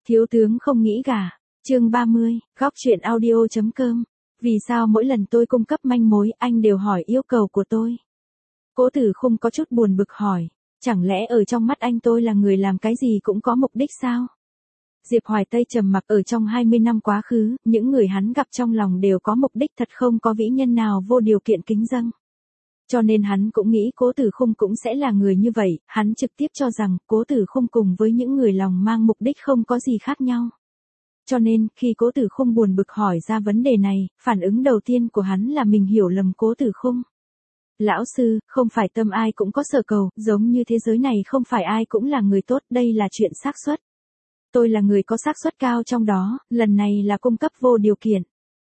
Thiếu tướng không nghĩ gả. Chương 30, góc chuyện audio.com. Vì sao mỗi lần tôi cung cấp manh mối anh đều hỏi yêu cầu của tôi? Cố Tử Khung có chút buồn bực hỏi. Chẳng lẽ ở trong mắt anh tôi là người làm cái gì cũng có mục đích sao? Diệp Hoài Tây trầm mặc. Ở trong 20 năm quá khứ, những người hắn gặp trong lòng đều có mục đích, thật không có vĩ nhân nào vô điều kiện kính dâng. Cho nên hắn cũng nghĩ Cố Tử Khung cũng sẽ là người như vậy, hắn trực tiếp cho rằng Cố Tử Khung cùng với những người lòng mang mục đích không có gì khác nhau. Cho nên, khi Cố Tử Khung buồn bực hỏi ra vấn đề này, phản ứng đầu tiên của hắn là mình hiểu lầm Cố Tử Khung. Lão sư, không phải tâm ai cũng có sở cầu, giống như thế giới này không phải ai cũng là người tốt, đây là chuyện xác suất. Tôi là người có xác suất cao trong đó, lần này là cung cấp vô điều kiện.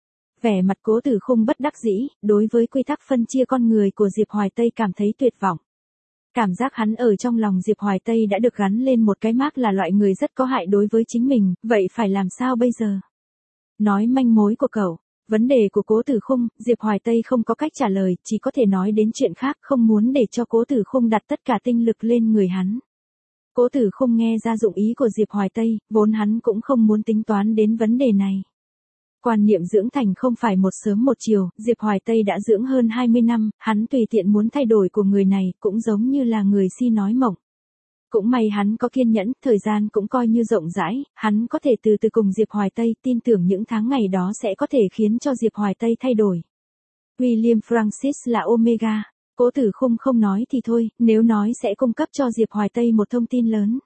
Vẻ mặt Cố Tử Khung bất đắc dĩ, đối với quy tắc phân chia con người của Diệp Hoài Tây cảm thấy tuyệt vọng. Cảm giác hắn ở trong lòng Diệp Hoài Tây đã được gắn lên một cái mác là loại người rất có hại đối với chính mình, vậy phải làm sao bây giờ? Nói manh mối của cậu, vấn đề của Cố Tử Khung, Diệp Hoài Tây không có cách trả lời, chỉ có thể nói đến chuyện khác, không muốn để cho Cố Tử Khung đặt tất cả tinh lực lên người hắn. Cố Tử Khung nghe ra dụng ý của Diệp Hoài Tây, vốn hắn cũng không muốn tính toán đến vấn đề này. Quan niệm dưỡng thành không phải một sớm một chiều, Diệp Hoài Tây đã dưỡng hơn 20 năm, hắn tùy tiện muốn thay đổi của người này cũng giống như là người si nói mộng. Cũng may hắn có kiên nhẫn, thời gian cũng coi như rộng rãi, hắn có thể từ từ cùng Diệp Hoài Tây, tin tưởng những tháng ngày đó sẽ có thể khiến cho Diệp Hoài Tây thay đổi. William Francis là Omega. Cố Tử Khung không nói thì thôi, nếu nói sẽ cung cấp cho Diệp Hoài Tây một thông tin lớn.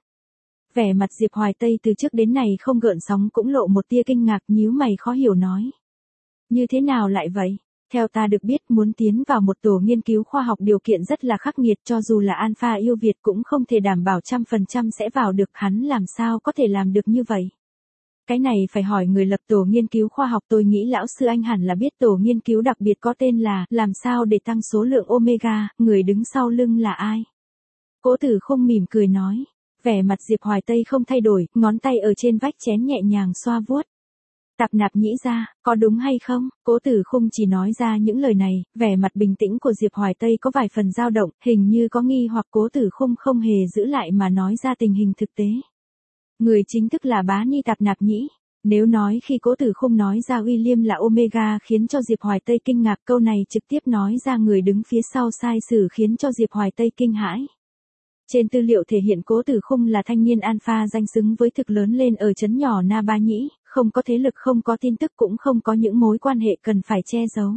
Vẻ mặt Diệp Hoài Tây từ trước đến nay không gợn sóng cũng lộ một tia kinh ngạc, nhíu mày khó hiểu nói. Như thế nào lại vậy? Theo ta được biết, muốn tiến vào một tổ nghiên cứu khoa học điều kiện rất là khắc nghiệt, cho dù là Alpha yêu Việt cũng không thể đảm bảo 100% sẽ vào được, hắn làm sao có thể làm được như vậy? Cái này phải hỏi người lập tổ nghiên cứu khoa học, tôi nghĩ lão sư anh hẳn là biết tổ nghiên cứu đặc biệt có tên là làm sao để tăng số lượng Omega, người đứng sau lưng là ai? Cố Tử Khung mỉm cười nói. Vẻ mặt Diệp Hoài Tây không thay đổi, ngón tay ở trên vách chén nhẹ nhàng xoa vuốt. Tạp nạp nhĩ ra, có đúng hay không? Cố Tử Khung chỉ nói ra những lời này, vẻ mặt bình tĩnh của Diệp Hoài Tây có vài phần dao động, hình như có nghi hoặc Cố Tử Khung không hề giữ lại mà nói ra tình hình thực tế. Người chính thức là Bá Ni Tạp nạp nhĩ. Nếu nói khi Cố Tử Khung nói ra William là Omega khiến cho Diệp Hoài Tây kinh ngạc, câu này trực tiếp nói ra người đứng phía sau sai sử khiến cho Diệp Hoài Tây kinh hãi. Trên tư liệu thể hiện Cố Tử Khung là thanh niên alpha danh xứng với thực, lớn lên ở trấn nhỏ Na Ba Nhĩ, không có thế lực, không có tin tức, cũng không có những mối quan hệ cần phải che giấu.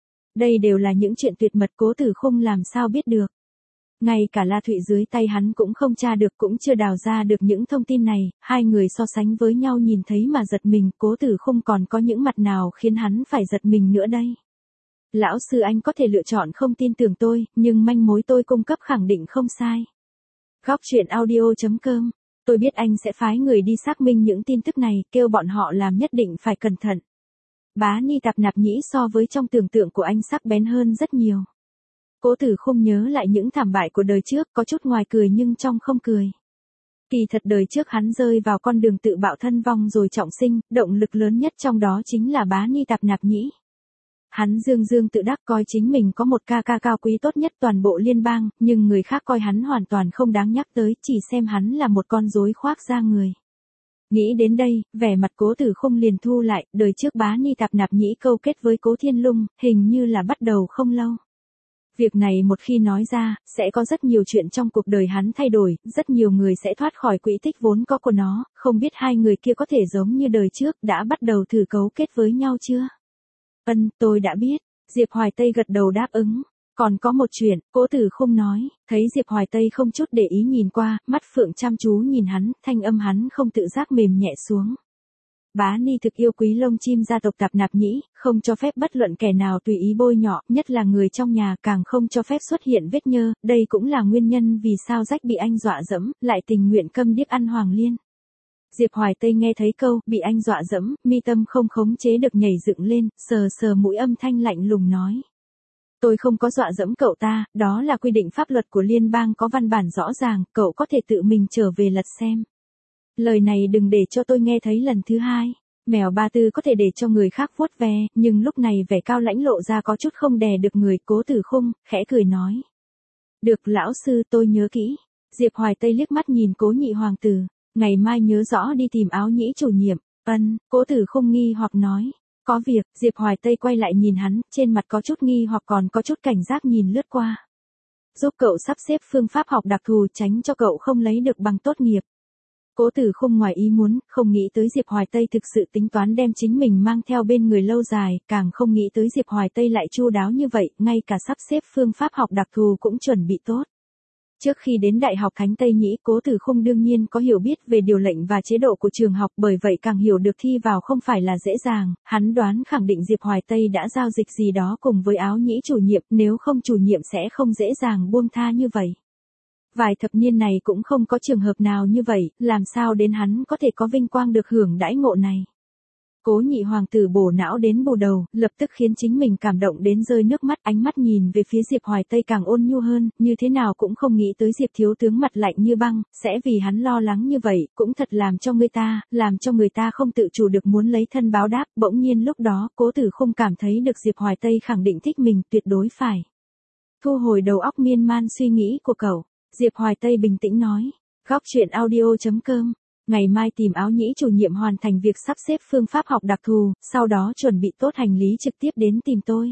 Đây đều là những chuyện tuyệt mật, Cố Tử Khung làm sao biết được. Ngay cả La Thụy dưới tay hắn cũng không tra được, cũng chưa đào ra được những thông tin này, hai người so sánh với nhau nhìn thấy mà giật mình, Cố Tử Khung còn có những mặt nào khiến hắn phải giật mình nữa đây. Lão sư anh có thể lựa chọn không tin tưởng tôi, nhưng manh mối tôi cung cấp khẳng định không sai. Góc chuyện audio.com. Tôi biết anh sẽ phái người đi xác minh những tin tức này, kêu bọn họ làm, nhất định phải cẩn thận. Bá Ni Tạp nạp nhĩ so với trong tưởng tượng của anh sắc bén hơn rất nhiều. Cố Tử Khung nhớ lại những thảm bại của đời trước, có chút ngoài cười nhưng trong không cười. Kỳ thật đời trước hắn rơi vào con đường tự bạo thân vong rồi trọng sinh, động lực lớn nhất trong đó chính là Bá Ni Tạp nạp nhĩ. Hắn dương dương tự đắc coi chính mình có một ca ca cao quý tốt nhất toàn bộ liên bang, nhưng người khác coi hắn hoàn toàn không đáng nhắc tới, chỉ xem hắn là một con rối khoác da người. Nghĩ đến đây, vẻ mặt Cố Tử Khung liền thu lại, đời trước Bá Ni Tạp nạp nhĩ câu kết với Cố Thiên Lung, hình như là bắt đầu không lâu. Việc này một khi nói ra, sẽ có rất nhiều chuyện trong cuộc đời hắn thay đổi, rất nhiều người sẽ thoát khỏi quỹ tích vốn có của nó, không biết hai người kia có thể giống như đời trước, đã bắt đầu thử cấu kết với nhau chưa? Tôi đã biết. Diệp Hoài Tây gật đầu đáp ứng. Còn có một chuyện, Cố Tử Khung nói, thấy Diệp Hoài Tây không chút để ý nhìn qua, mắt phượng chăm chú nhìn hắn, thanh âm hắn không tự giác mềm nhẹ xuống. Bá Ni thực yêu quý lông chim gia tộc Tạp nạp nhĩ, không cho phép bất luận kẻ nào tùy ý bôi nhọ, nhất là người trong nhà, càng không cho phép xuất hiện vết nhơ, đây cũng là nguyên nhân vì sao Rách bị anh dọa dẫm, lại tình nguyện câm điếc ăn Hoàng Liên. Diệp Hoài Tây nghe thấy câu bị anh dọa dẫm, mi tâm không khống chế được nhảy dựng lên, sờ sờ mũi, âm thanh lạnh lùng nói. Tôi không có dọa dẫm cậu ta, đó là quy định pháp luật của liên bang, có văn bản rõ ràng, cậu có thể tự mình trở về lật xem. Lời này đừng để cho tôi nghe thấy lần thứ hai. Mèo Ba Tư có thể để cho người khác vuốt ve, nhưng lúc này vẻ cao lãnh lộ ra có chút không đè được người. Cố Tử Khung khẽ cười nói. Được lão sư, tôi nhớ kỹ. Diệp Hoài Tây liếc mắt nhìn Cố nhị hoàng tử. Ngày mai nhớ rõ đi tìm áo nhĩ chủ nhiệm. Cố Tử Khung nghi hoặc nói. Có việc. Diệp Hoài Tây quay lại nhìn hắn, trên mặt có chút nghi hoặc còn có chút cảnh giác nhìn lướt qua. Giúp cậu sắp xếp phương pháp học đặc thù tránh cho cậu không lấy được bằng tốt nghiệp. Cố Tử Khung ngoài ý muốn, không nghĩ tới Diệp Hoài Tây thực sự tính toán đem chính mình mang theo bên người lâu dài, càng không nghĩ tới Diệp Hoài Tây lại chu đáo như vậy, ngay cả sắp xếp phương pháp học đặc thù cũng chuẩn bị tốt. Trước khi đến Đại học Thánh Tây Nhĩ, Cố Tử Khung đương nhiên có hiểu biết về điều lệnh và chế độ của trường học, bởi vậy càng hiểu được thi vào không phải là dễ dàng, hắn đoán khẳng định Diệp Hoài Tây đã giao dịch gì đó cùng với áo nhĩ chủ nhiệm, nếu không chủ nhiệm sẽ không dễ dàng buông tha như vậy. Vài thập niên này cũng không có trường hợp nào như vậy, làm sao đến hắn có thể có vinh quang được hưởng đãi ngộ này. Cố nhị hoàng tử bổ não đến bù đầu, lập tức khiến chính mình cảm động đến rơi nước mắt, ánh mắt nhìn về phía Diệp Hoài Tây càng ôn nhu hơn, như thế nào cũng không nghĩ tới Diệp thiếu tướng mặt lạnh như băng, sẽ vì hắn lo lắng như vậy, cũng thật làm cho người ta không tự chủ được muốn lấy thân báo đáp, bỗng nhiên lúc đó, Cố Tử Khung cảm thấy được Diệp Hoài Tây khẳng định thích mình, tuyệt đối phải. Thu hồi đầu óc miên man suy nghĩ của cậu, Diệp Hoài Tây bình tĩnh nói, góc chuyện audio.com. Ngày mai tìm áo nhĩ chủ nhiệm hoàn thành việc sắp xếp phương pháp học đặc thù, sau đó chuẩn bị tốt hành lý trực tiếp đến tìm tôi.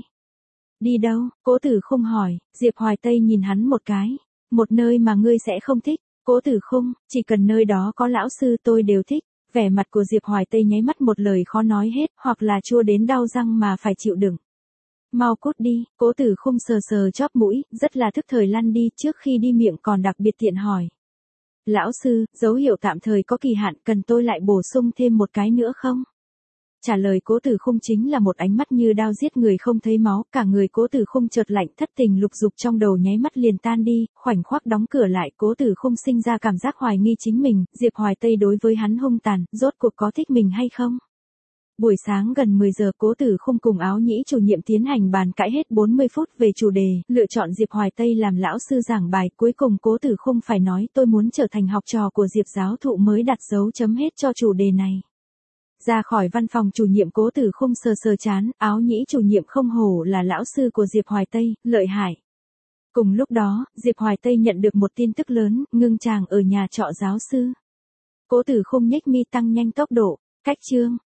Đi đâu? Cố Tử Khung hỏi. Diệp Hoài Tây nhìn hắn một cái. Một nơi mà ngươi sẽ không thích. Cố Tử Khung, chỉ cần nơi đó có lão sư tôi đều thích. Vẻ mặt của Diệp Hoài Tây nháy mắt một lời khó nói hết, hoặc là chua đến đau răng mà phải chịu đựng. Mau cút đi. Cố Tử Khung sờ sờ chóp mũi, rất là thức thời lăn đi, trước khi đi miệng còn đặc biệt tiện hỏi. Lão sư, dấu hiệu tạm thời có kỳ hạn, cần tôi lại bổ sung thêm một cái nữa không? Trả lời Cố Tử Khung chính là một ánh mắt như đao giết người không thấy máu, cả người Cố Tử Khung chợt lạnh, thất tình lục dục trong đầu nháy mắt liền tan đi, khoảnh khắc đóng cửa lại, Cố Tử Khung sinh ra cảm giác hoài nghi chính mình, Diệp Hoài Tây đối với hắn hung tàn, rốt cuộc có thích mình hay không? Buổi sáng gần 10 giờ Cố Tử Khung cùng áo nhĩ chủ nhiệm tiến hành bàn cãi hết 40 phút về chủ đề, lựa chọn Diệp Hoài Tây làm lão sư giảng bài, cuối cùng Cố Tử Khung phải nói tôi muốn trở thành học trò của Diệp giáo thụ mới đặt dấu chấm hết cho chủ đề này. Ra khỏi văn phòng chủ nhiệm Cố Tử Khung sờ sờ chán, áo nhĩ chủ nhiệm không hổ là lão sư của Diệp Hoài Tây, lợi hại. Cùng lúc đó, Diệp Hoài Tây nhận được một tin tức lớn, ngưng chàng ở nhà trọ giáo sư. Cố Tử Khung nhếch mi tăng nhanh tốc độ, cách chương.